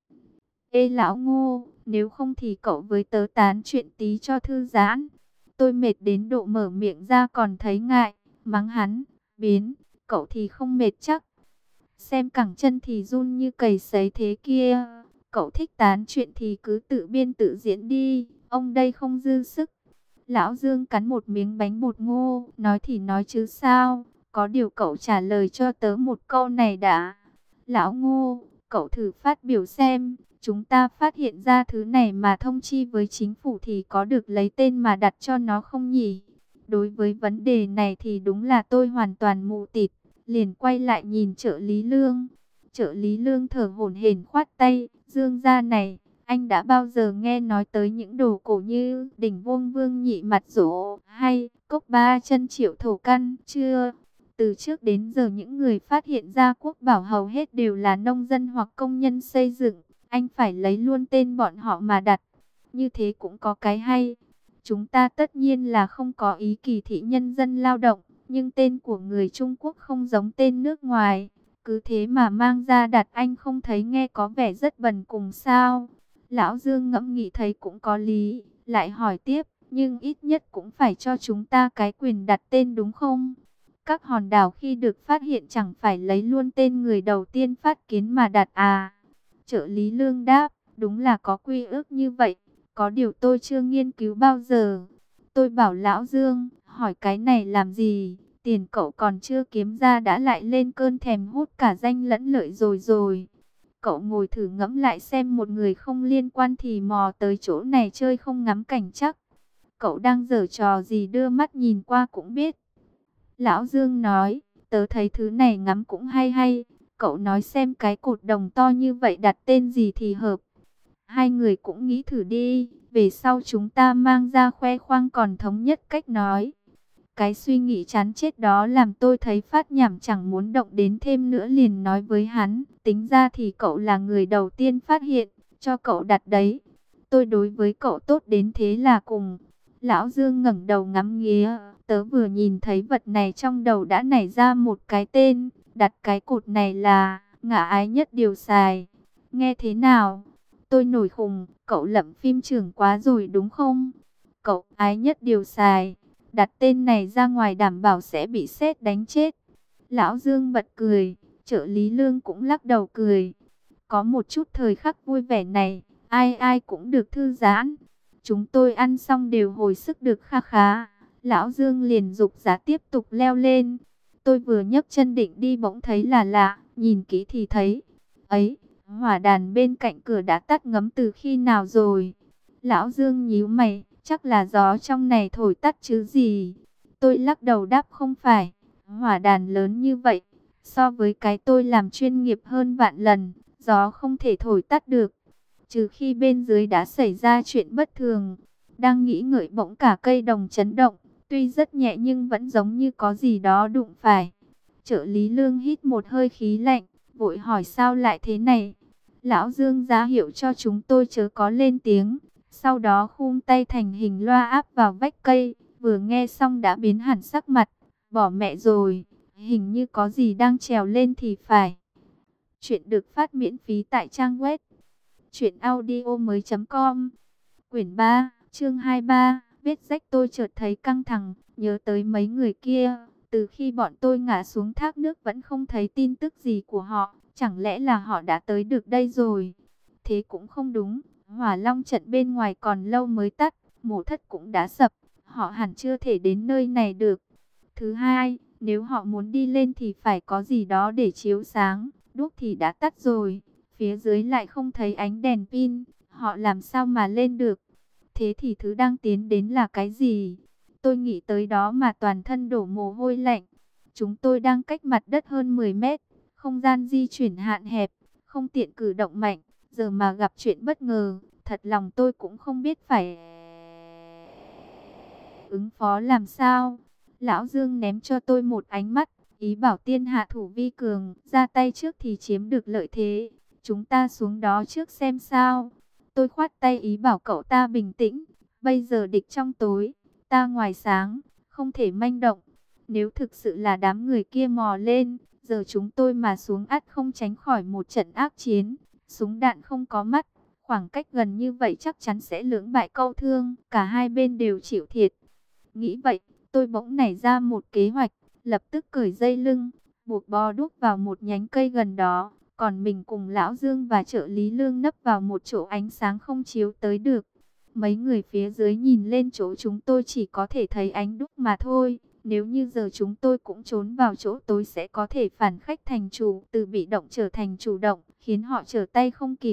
Ê lão Ngô, nếu không thì cậu với tớ tán chuyện tí cho thư giãn. Tôi mệt đến độ mở miệng ra còn thấy ngại, mắng hắn, biến, cậu thì không mệt chắc. Xem cẳng chân thì run như cầy sấy thế kia. Cậu thích tán chuyện thì cứ tự biên tự diễn đi, ông đây không dư sức. Lão Dương cắn một miếng bánh bột ngô, nói thì nói chứ sao, có điều cậu trả lời cho tớ một câu này đã. Lão Ngô, cậu thử phát biểu xem, chúng ta phát hiện ra thứ này mà thông chi với chính phủ thì có được lấy tên mà đặt cho nó không nhỉ? Đối với vấn đề này thì đúng là tôi hoàn toàn mù tịt, liền quay lại nhìn trợ lý Lương. Trợ lý Lương thở hổn hển khoát tay, Dương gia này, anh đã bao giờ nghe nói tới những đồ cổ như đỉnh Vuông Vương Nhị Mặt Rỗ hay cốc ba chân Triệu Thổ Căn chưa? Từ trước đến giờ những người phát hiện ra quốc bảo hầu hết đều là nông dân hoặc công nhân xây dựng. Anh phải lấy luôn tên bọn họ mà đặt. Như thế cũng có cái hay. Chúng ta tất nhiên là không có ý kỳ thị nhân dân lao động. Nhưng tên của người Trung Quốc không giống tên nước ngoài. Cứ thế mà mang ra đặt, anh không thấy nghe có vẻ rất bần cùng sao? Lão Dương ngẫm nghĩ thấy cũng có lý. Lại hỏi tiếp, nhưng ít nhất cũng phải cho chúng ta cái quyền đặt tên đúng không? Các hòn đảo khi được phát hiện chẳng phải lấy luôn tên người đầu tiên phát kiến mà đặt à? Trợ lý Lương đáp, đúng là có quy ước như vậy, có điều tôi chưa nghiên cứu bao giờ. Tôi bảo Lão Dương, hỏi cái này làm gì, tiền cậu còn chưa kiếm ra đã lại lên cơn thèm hút cả danh lẫn lợi rồi. Cậu ngồi thử ngẫm lại xem, một người không liên quan thì mò tới chỗ này chơi không ngắm cảnh chắc. Cậu đang giở trò gì, đưa mắt nhìn qua cũng biết. Lão Dương nói, tớ thấy thứ này ngắm cũng hay hay. Cậu nói xem cái cột đồng to như vậy đặt tên gì thì hợp. Hai người cũng nghĩ thử đi, về sau chúng ta mang ra khoe khoang còn thống nhất cách nói. Cái suy nghĩ chán chết đó làm tôi thấy phát nhảm chẳng muốn động đến thêm nữa, liền nói với hắn, tính ra thì cậu là người đầu tiên phát hiện, cho cậu đặt đấy. Tôi đối với cậu tốt đến thế là cùng. Lão Dương ngẩng đầu ngắm nghía, tớ vừa nhìn thấy vật này trong đầu đã nảy ra một cái tên, đặt cái cột này là Ngã Ái Nhất Điều Xài. Nghe thế nào? Tôi nổi khùng, cậu lậm phim trưởng quá rồi đúng không? Cậu Ái Nhất Điều Xài, đặt tên này ra ngoài đảm bảo sẽ bị sét đánh chết. Lão Dương bật cười, trợ lý Lương cũng lắc đầu cười. Có một chút thời khắc vui vẻ này, ai ai cũng được thư giãn. Chúng tôi ăn xong đều hồi sức được kha khá. Lão Dương liền giục giá tiếp tục leo lên. Tôi vừa nhấc chân định đi bỗng thấy là lạ, nhìn kỹ thì thấy. Ấy, hỏa đàn bên cạnh cửa đã tắt ngấm từ khi nào rồi? Lão Dương nhíu mày, chắc là gió trong này thổi tắt chứ gì. Tôi lắc đầu đáp không phải, hỏa đàn lớn như vậy, so với cái tôi làm chuyên nghiệp hơn vạn lần, gió không thể thổi tắt được. Trừ khi bên dưới đã xảy ra chuyện bất thường. Đang nghĩ ngợi bỗng cả cây đồng chấn động, tuy rất nhẹ nhưng vẫn giống như có gì đó đụng phải. Trợ lý Lương hít một hơi khí lạnh, vội hỏi sao lại thế này. Lão Dương ra hiệu cho chúng tôi chớ có lên tiếng. Sau đó khum tay thành hình loa áp vào vách cây, vừa nghe xong đã biến hẳn sắc mặt. Bỏ mẹ rồi, hình như có gì đang trèo lên thì phải. Chuyện được phát miễn phí tại trang web truyệnaudiomoi.com. Quyển 3, chương 23, vết rách. Tôi chợt thấy căng thẳng, nhớ tới mấy người kia. Từ khi bọn tôi ngã xuống thác nước vẫn không thấy tin tức gì của họ. Chẳng lẽ là họ đã tới được đây rồi? Thế cũng không đúng. Hỏa long trận bên ngoài còn lâu mới tắt. Mộ thất cũng đã sập. Họ hẳn chưa thể đến nơi này được. Thứ hai, nếu họ muốn đi lên thì phải có gì đó để chiếu sáng. Đuốc thì đã tắt rồi. Phía dưới lại không thấy ánh đèn pin. Họ làm sao mà lên được? Thế thì thứ đang tiến đến là cái gì? Tôi nghĩ tới đó mà toàn thân đổ mồ hôi lạnh. Chúng tôi đang cách mặt đất hơn 10 mét. Không gian di chuyển hạn hẹp, không tiện cử động mạnh. Giờ mà gặp chuyện bất ngờ, thật lòng tôi cũng không biết phải ứng phó làm sao? Lão Dương ném cho tôi một ánh mắt, ý bảo tiên hạ thủ vi cường, ra tay trước thì chiếm được lợi thế. Chúng ta xuống đó trước xem sao. Tôi khoát tay ý bảo cậu ta bình tĩnh. Bây giờ địch trong tối, ta ngoài sáng, không thể manh động. Nếu thực sự là đám người kia mò lên, giờ chúng tôi mà xuống ắt không tránh khỏi một trận ác chiến. Súng đạn không có mắt, khoảng cách gần như vậy chắc chắn sẽ lưỡng bại câu thương, cả hai bên đều chịu thiệt. Nghĩ vậy, tôi bỗng nảy ra một kế hoạch, lập tức cởi dây lưng, buộc bó đuốc vào một nhánh cây gần đó, còn mình cùng Lão Dương và trợ lý Lương nấp vào một chỗ ánh sáng không chiếu tới được. Mấy người phía dưới nhìn lên chỗ chúng tôi chỉ có thể thấy ánh đuốc mà thôi. Nếu như giờ chúng tôi cũng trốn vào chỗ tối sẽ có thể phản khách thành chủ, từ bị động trở thành chủ động, khiến họ trở tay không kịp.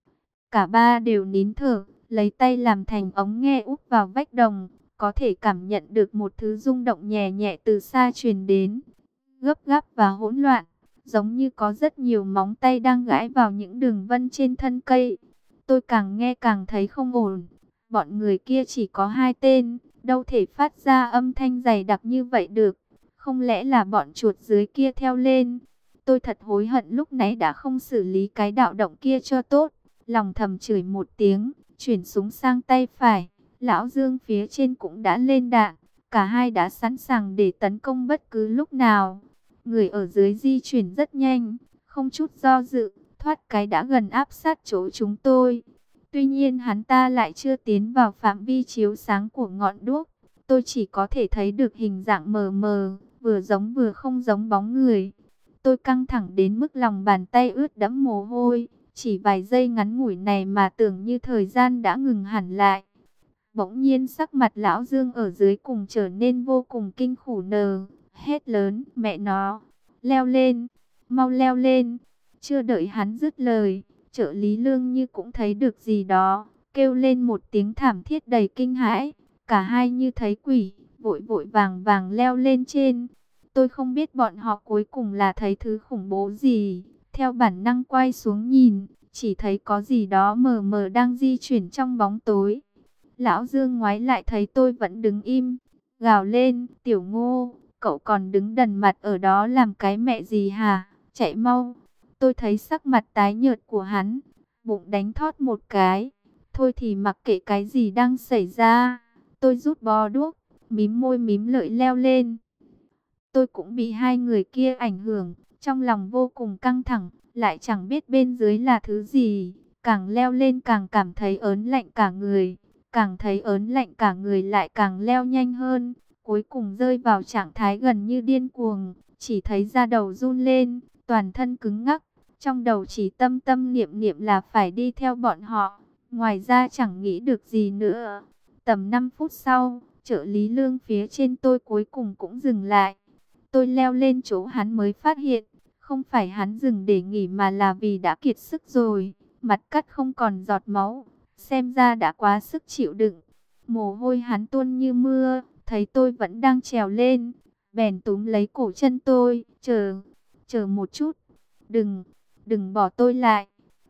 Cả ba đều nín thở, lấy tay làm thành ống nghe úp vào vách đồng, có thể cảm nhận được một thứ rung động nhẹ nhẹ từ xa truyền đến, gấp gáp và hỗn loạn, giống như có rất nhiều móng tay đang gãi vào những đường vân trên thân cây. Tôi càng nghe càng thấy không ổn, bọn người kia chỉ có 2 tên, đâu thể phát ra âm thanh dày đặc như vậy được, không lẽ là bọn chuột dưới kia theo lên. Tôi thật hối hận lúc nãy đã không xử lý cái đạo động kia cho tốt. Lòng thầm chửi một tiếng, chuyển súng sang tay phải. Lão Dương phía trên cũng đã lên đạn. Cả hai đã sẵn sàng để tấn công bất cứ lúc nào. Người ở dưới di chuyển rất nhanh, không chút do dự, thoát cái đã gần áp sát chỗ chúng tôi. Tuy nhiên hắn ta lại chưa tiến vào phạm vi chiếu sáng của ngọn đuốc. Tôi chỉ có thể thấy được hình dạng mờ mờ, vừa giống vừa không giống bóng người. Tôi căng thẳng đến mức lòng bàn tay ướt đẫm mồ hôi. Chỉ vài giây ngắn ngủi này mà tưởng như thời gian đã ngừng hẳn lại. Bỗng nhiên sắc mặt Lão Dương ở dưới cùng trở nên vô cùng kinh khủng hét lớn, mẹ nó, leo lên, mau leo lên. Chưa đợi hắn dứt lời, trợ lý Lương như cũng thấy được gì đó, kêu lên một tiếng thảm thiết đầy kinh hãi. Cả hai như thấy quỷ, vội vội vàng vàng leo lên trên. Tôi không biết bọn họ cuối cùng là thấy thứ khủng bố gì. Theo bản năng quay xuống nhìn, chỉ thấy có gì đó mờ mờ đang di chuyển trong bóng tối. Lão Dương ngoái lại thấy tôi vẫn đứng im, gào lên, tiểu Ngô, cậu còn đứng đần mặt ở đó làm cái mẹ gì hả, chạy mau. Tôi thấy sắc mặt tái nhợt của hắn, bụng đánh thót một cái, thôi thì mặc kệ cái gì đang xảy ra. Tôi rút bó đuốc, mím môi mím lợi leo lên. Tôi cũng bị hai người kia ảnh hưởng, trong lòng vô cùng căng thẳng, lại chẳng biết bên dưới là thứ gì. Càng leo lên càng cảm thấy ớn lạnh cả người, càng thấy ớn lạnh cả người lại càng leo nhanh hơn. Cuối cùng rơi vào trạng thái gần như điên cuồng, chỉ thấy da đầu run lên, toàn thân cứng ngắc. Trong đầu chỉ tâm tâm niệm niệm là phải đi theo bọn họ, ngoài ra chẳng nghĩ được gì nữa. Tầm 5 phút sau, trợ lý Lương phía trên tôi cuối cùng cũng dừng lại. Tôi leo lên chỗ hắn mới phát hiện, không phải hắn dừng để nghỉ mà là vì đã kiệt sức rồi, mặt cắt không còn giọt máu, xem ra đã quá sức chịu đựng. Mồ hôi hắn tuôn như mưa, thấy tôi vẫn đang trèo lên, bèn túm lấy cổ chân tôi, chờ một chút, đừng bỏ tôi lại,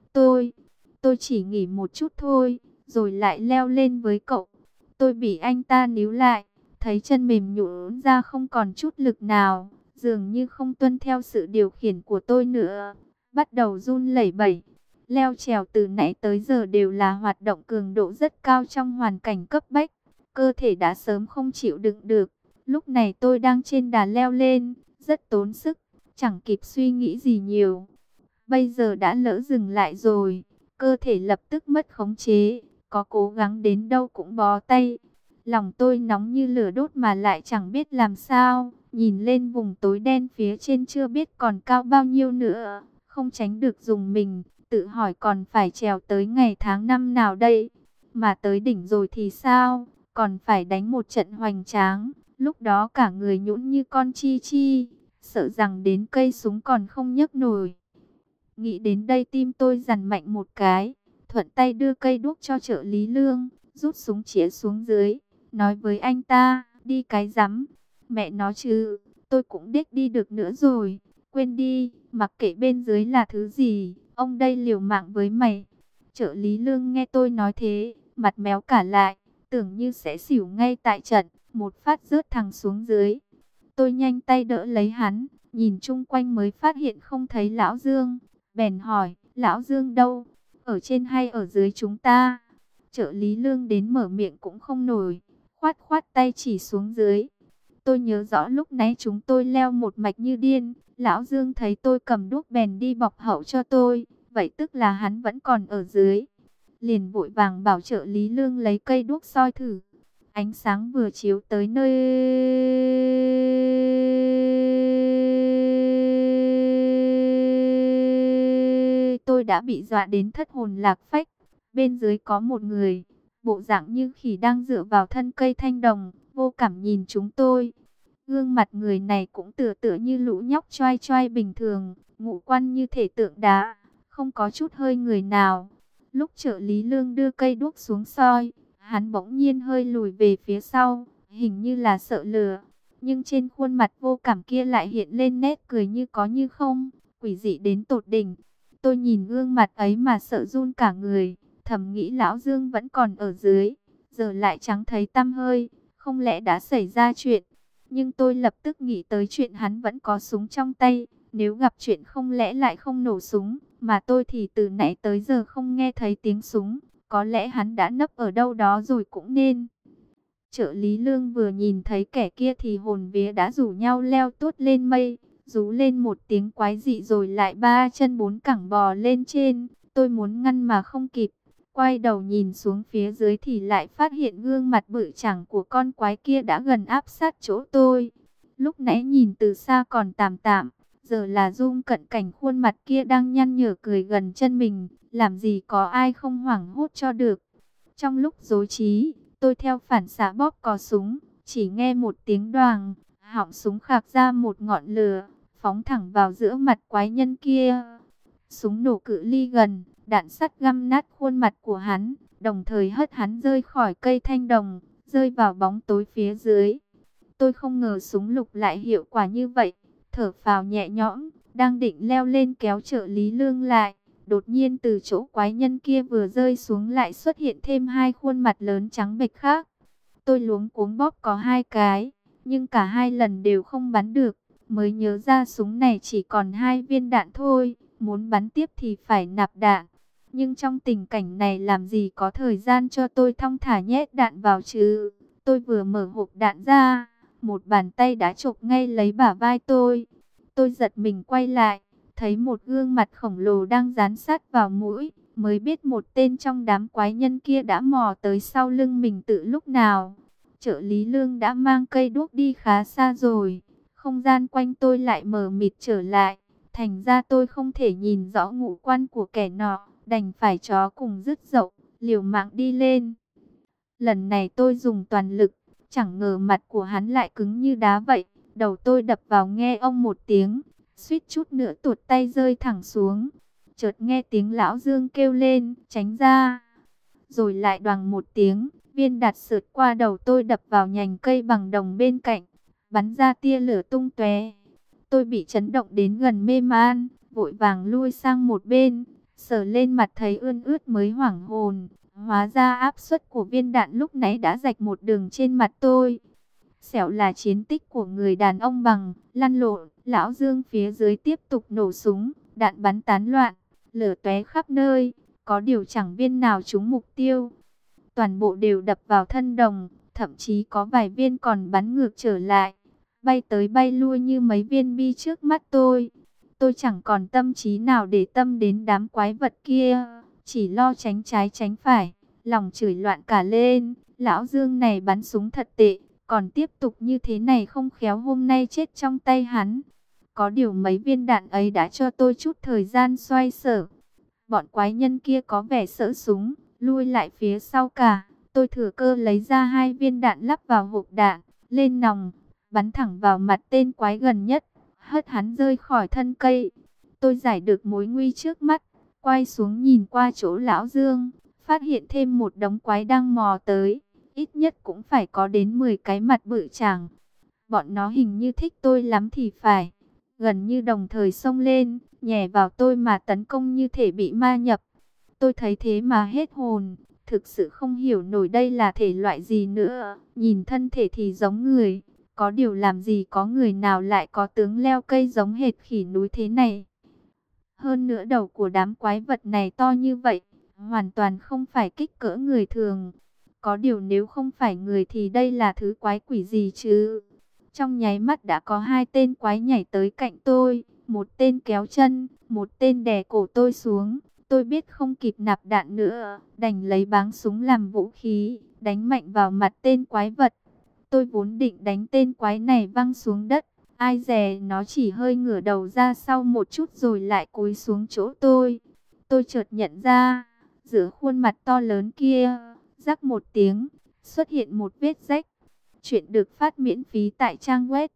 tôi chỉ nghỉ một chút thôi, rồi lại leo lên với cậu. Tôi bị anh ta níu lại, thấy chân mềm nhũn ra không còn chút lực nào, dường như không tuân theo sự điều khiển của tôi nữa, bắt đầu run lẩy bẩy. Leo trèo từ nãy tới giờ đều là hoạt động cường độ rất cao trong hoàn cảnh cấp bách, cơ thể đã sớm không chịu đựng được. Lúc này tôi đang trên đà leo lên, rất tốn sức, chẳng kịp suy nghĩ gì nhiều. Bây giờ đã lỡ dừng lại rồi, cơ thể lập tức mất khống chế, có cố gắng đến đâu cũng bó tay. Lòng tôi nóng như lửa đốt mà lại chẳng biết làm sao, nhìn lên vùng tối đen phía trên chưa biết còn cao bao nhiêu nữa, không tránh được dùng mình, tự hỏi còn phải trèo tới ngày tháng năm nào đây, mà tới đỉnh rồi thì sao, còn phải đánh một trận hoành tráng, lúc đó cả người nhũn như con chi chi, sợ rằng đến cây súng còn không nhấc nổi. Nghĩ đến đây tim tôi giằn mạnh một cái, thuận tay đưa cây đuốc cho trợ lý Lương, rút súng chĩa xuống dưới, nói với anh ta, đi cái rắm, mẹ nó chứ, tôi cũng đếch đi được nữa rồi, quên đi, mặc kệ bên dưới là thứ gì, ông đây liều mạng với mày. Trợ lý Lương nghe tôi nói thế, mặt méo cả lại, tưởng như sẽ xỉu ngay tại trận, một phát rớt thẳng xuống dưới. Tôi nhanh tay đỡ lấy hắn, nhìn chung quanh mới phát hiện không thấy Lão Dương. Bèn hỏi, Lão Dương đâu? Ở trên hay ở dưới chúng ta? Trợ lý Lương đến mở miệng cũng không nổi, khoát khoát tay chỉ xuống dưới. Tôi nhớ rõ lúc nãy chúng tôi leo một mạch như điên. Lão Dương thấy tôi cầm đuốc bèn đi bọc hậu cho tôi. Vậy tức là hắn vẫn còn ở dưới. Liền vội vàng bảo trợ lý Lương lấy cây đuốc soi thử. Ánh sáng vừa chiếu tới nơi tôi đã bị dọa đến thất hồn lạc phách. Bên dưới có một người, bộ dạng như khỉ đang dựa vào thân cây thanh đồng, vô cảm nhìn chúng tôi. Gương mặt người này cũng tựa tựa như lũ nhóc choai choai bình thường, ngũ quan như thể tượng đá, không có chút hơi người nào. Lúc trợ lý Lương đưa cây đuốc xuống soi, hắn bỗng nhiên hơi lùi về phía sau, hình như là sợ lửa. Nhưng trên khuôn mặt vô cảm kia lại hiện lên nét cười như có như không, quỷ dị đến tột đỉnh. Tôi nhìn gương mặt ấy mà sợ run cả người, thầm nghĩ Lão Dương vẫn còn ở dưới, giờ lại chẳng thấy tăm hơi, không lẽ đã xảy ra chuyện. Nhưng tôi lập tức nghĩ tới chuyện hắn vẫn có súng trong tay, nếu gặp chuyện không lẽ lại không nổ súng, mà tôi thì từ nãy tới giờ không nghe thấy tiếng súng, có lẽ hắn đã nấp ở đâu đó rồi cũng nên. Trợ lý Lương vừa nhìn thấy kẻ kia thì hồn vía đã rủ nhau leo tuốt lên mây, rú lên một tiếng quái dị rồi lại ba chân bốn cẳng bò lên trên. Tôi muốn ngăn mà không kịp, quay đầu nhìn xuống phía dưới thì lại phát hiện gương mặt bự chảng của con quái kia đã gần áp sát chỗ tôi. Lúc nãy nhìn từ xa còn tạm tạm, giờ là zoom cận cảnh khuôn mặt kia đang nhăn nhở cười gần chân mình, làm gì có ai không hoảng hốt cho được. Trong lúc rối trí, tôi theo phản xạ bóp cò súng, chỉ nghe một tiếng đoàng, họng súng khạc ra một ngọn lửa, phóng thẳng vào giữa mặt quái nhân kia. Súng nổ cự ly gần, đạn sắt găm nát khuôn mặt của hắn, đồng thời hất hắn rơi khỏi cây thanh đồng, rơi vào bóng tối phía dưới. Tôi không ngờ súng lục lại hiệu quả như vậy, thở phào nhẹ nhõm, đang định leo lên kéo trợ lý Lương lại. Đột nhiên từ chỗ quái nhân kia vừa rơi xuống lại xuất hiện thêm hai khuôn mặt lớn trắng bệch khác. Tôi luống cuống bóp có hai cái, nhưng cả hai lần đều không bắn được. Mới nhớ ra súng này chỉ còn 2 viên đạn thôi, muốn bắn tiếp thì phải nạp đạn. Nhưng trong tình cảnh này làm gì có thời gian cho tôi thong thả nhét đạn vào chứ. Tôi vừa mở hộp đạn ra, một bàn tay đã chộp ngay lấy bả vai tôi. Tôi giật mình quay lại, thấy một gương mặt khổng lồ đang dán sát vào mũi, mới biết một tên trong đám quái nhân kia đã mò tới sau lưng mình từ lúc nào. Trợ lý Lương đã mang cây đuốc đi khá xa rồi, không gian quanh tôi lại mờ mịt trở lại, thành ra tôi không thể nhìn rõ ngũ quan của kẻ nọ, đành phải chó cùng dứt dậu, liều mạng đi lên. Lần này tôi dùng toàn lực, chẳng ngờ mặt của hắn lại cứng như đá vậy, đầu tôi đập vào nghe ông một tiếng, suýt chút nữa tuột tay rơi thẳng xuống. Chợt nghe tiếng Lão Dương kêu lên, tránh ra. Rồi lại đoàng một tiếng, viên đạn sượt qua đầu tôi đập vào nhành cây bằng đồng bên cạnh, bắn ra tia lửa tung tóe. Tôi bị chấn động đến gần mê man, vội vàng lui sang một bên, sờ lên mặt thấy ươn ướt mới hoảng hồn. Hóa ra áp suất của viên đạn lúc nãy đã rạch một đường trên mặt tôi. Xẻo là chiến tích của người đàn ông bằng, lăn lộn. Lão Dương phía dưới tiếp tục nổ súng, đạn bắn tán loạn, lửa tóe khắp nơi, có điều chẳng viên nào trúng mục tiêu. Toàn bộ đều đập vào thân đồng, thậm chí có vài viên còn bắn ngược trở lại, bay tới bay lui như mấy viên bi trước mắt tôi. Tôi chẳng còn tâm trí nào để tâm đến đám quái vật kia, chỉ lo tránh trái tránh phải, lòng chửi loạn cả lên. Lão Dương này bắn súng thật tệ, còn tiếp tục như thế này không khéo hôm nay chết trong tay hắn. Có điều mấy viên đạn ấy đã cho tôi chút thời gian xoay sở. Bọn quái nhân kia có vẻ sợ súng, lui lại phía sau cả. Tôi thừa cơ lấy ra 2 viên đạn lắp vào hộp đạn, lên nòng, bắn thẳng vào mặt tên quái gần nhất, hất hắn rơi khỏi thân cây. Tôi giải được mối nguy trước mắt, quay xuống nhìn qua chỗ Lão Dương, phát hiện thêm một đống quái đang mò tới, ít nhất cũng phải có đến 10 cái mặt bự chảng. Bọn nó hình như thích tôi lắm thì phải, gần như đồng thời xông lên, nhè vào tôi mà tấn công như thể bị ma nhập. Tôi thấy thế mà hết hồn, Thực sự không hiểu nổi đây là thể loại gì nữa. Nhìn thân thể thì giống người. Có điều làm gì có người nào lại có tướng leo cây giống hệt khỉ núi thế này. Hơn nữa đầu của đám quái vật này to như vậy. Hoàn toàn không phải kích cỡ người thường. Có điều nếu không phải người thì đây là thứ quái quỷ gì chứ. Trong nháy mắt đã có hai tên quái nhảy tới cạnh tôi. Một tên kéo chân, một tên đè cổ tôi xuống. Tôi biết không kịp nạp đạn nữa, đành lấy báng súng làm vũ khí, đánh mạnh vào mặt tên quái vật. Tôi vốn định đánh tên quái này văng xuống đất, ai dè nó chỉ hơi ngửa đầu ra sau một chút rồi lại cúi xuống chỗ tôi. Tôi chợt nhận ra, giữa khuôn mặt to lớn kia, rắc một tiếng, xuất hiện một vết rách. Chuyện được phát miễn phí tại trang web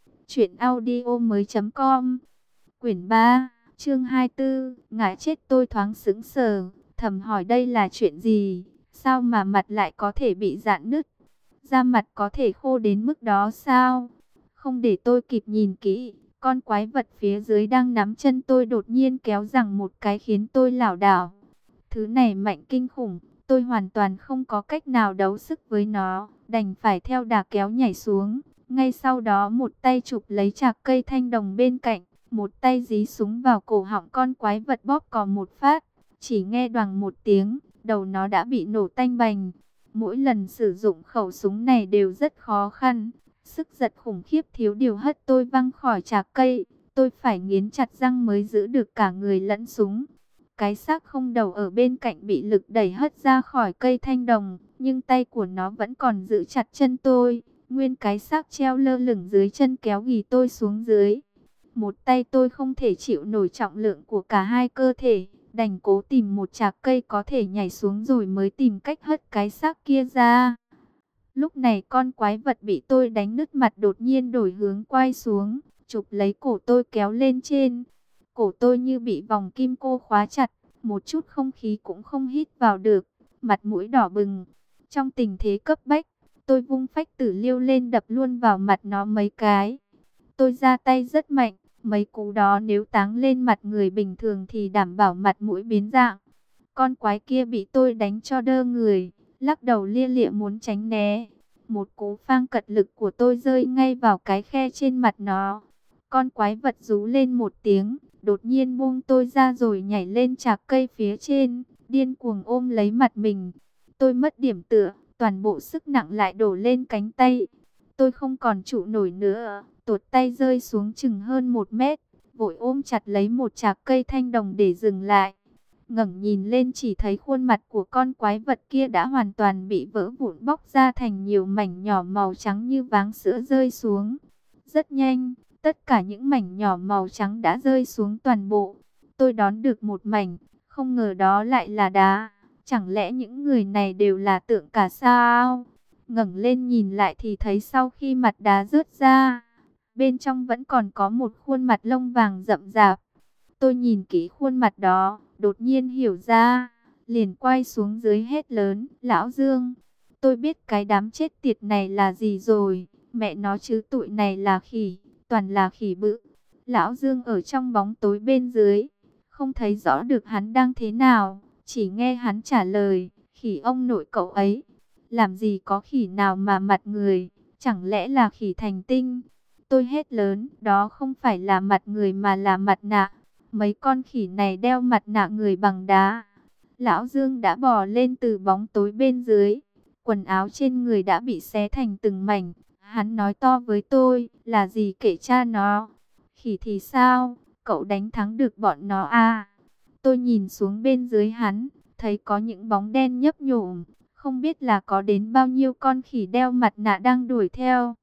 truyệnaudiomoi.com. Quyển 3, chương 24, ngã chết. Tôi thoáng sững sờ, thầm hỏi đây là chuyện gì? Sao mà mặt lại có thể bị rạn nứt? Da mặt có thể khô đến mức đó sao? Không để tôi kịp nhìn kỹ, con quái vật phía dưới đang nắm chân tôi đột nhiên kéo giằng một cái khiến tôi lảo đảo. Thứ này mạnh kinh khủng, tôi hoàn toàn không có cách nào đấu sức với nó, đành phải theo đà kéo nhảy xuống. Ngay sau đó một tay chụp lấy chạc cây thanh đồng bên cạnh, một tay dí súng vào cổ họng con quái vật bóp cò một phát. Chỉ nghe đoàng một tiếng, đầu nó đã bị nổ tanh bành. Mỗi lần sử dụng khẩu súng này đều rất khó khăn. Sức giật khủng khiếp thiếu điều hất tôi văng khỏi chạc cây. Tôi phải nghiến chặt răng mới giữ được cả người lẫn súng. Cái xác không đầu ở bên cạnh bị lực đẩy hất ra khỏi cây thanh đồng, nhưng tay của nó vẫn còn giữ chặt chân tôi. Nguyên cái xác treo lơ lửng dưới chân kéo ghì tôi xuống dưới. Một tay tôi không thể chịu nổi trọng lượng của cả hai cơ thể, đành cố tìm một chạc cây có thể nhảy xuống rồi mới tìm cách hất cái xác kia ra. Lúc này con quái vật bị tôi đánh nứt mặt đột nhiên đổi hướng quay xuống, chụp lấy cổ tôi kéo lên trên. Cổ tôi như bị vòng kim cô khóa chặt, một chút không khí cũng không hít vào được, mặt mũi đỏ bừng. Trong tình thế cấp bách, tôi vung phách tử liêu lên đập luôn vào mặt nó mấy cái. Tôi ra tay rất mạnh, mấy cú đó nếu táng lên mặt người bình thường thì đảm bảo mặt mũi biến dạng. Con quái kia bị tôi đánh cho đơ người, lắc đầu lia lịa muốn tránh né. Một cú phang cật lực của tôi rơi ngay vào cái khe trên mặt nó. Con quái vật rú lên một tiếng, đột nhiên buông tôi ra rồi nhảy lên chạc cây phía trên, điên cuồng ôm lấy mặt mình. Tôi mất điểm tựa, toàn bộ sức nặng lại đổ lên cánh tay. Tôi không còn trụ nổi nữa, tuột tay rơi xuống chừng hơn 1 mét, vội ôm chặt lấy một chạc cây thanh đồng để dừng lại. Ngẩng nhìn lên chỉ thấy khuôn mặt của con quái vật kia đã hoàn toàn bị vỡ vụn bóc ra thành nhiều mảnh nhỏ màu trắng như váng sữa rơi xuống. Rất nhanh, tất cả những mảnh nhỏ màu trắng đã rơi xuống toàn bộ. Tôi đón được một mảnh, không ngờ đó lại là đá. Chẳng lẽ những người này đều là tượng cả sao? Ngẩng lên nhìn lại thì thấy sau khi mặt đá rớt ra, bên trong vẫn còn có một khuôn mặt lông vàng rậm rạp. Tôi nhìn kỹ khuôn mặt đó, đột nhiên hiểu ra, liền quay xuống dưới hét lớn, Lão Dương, tôi biết cái đám chết tiệt này là gì rồi, mẹ nó chứ tụi này là khỉ, toàn là khỉ bự. Lão Dương ở trong bóng tối bên dưới, không thấy rõ được hắn đang thế nào, chỉ nghe hắn trả lời, khỉ ông nội cậu ấy, làm gì có khỉ nào mà mặt người, chẳng lẽ là khỉ thành tinh. Tôi hét lớn, đó không phải là mặt người mà là mặt nạ. Mấy con khỉ này đeo mặt nạ người bằng đá. Lão Dương đã bò lên từ bóng tối bên dưới. Quần áo trên người đã bị xé thành từng mảnh. Hắn nói to với tôi, là gì kể cha nó. Khỉ thì sao, cậu đánh thắng được bọn nó à? Tôi nhìn xuống bên dưới hắn, thấy có những bóng đen nhấp nhổm. Không biết là có đến bao nhiêu con khỉ đeo mặt nạ đang đuổi theo.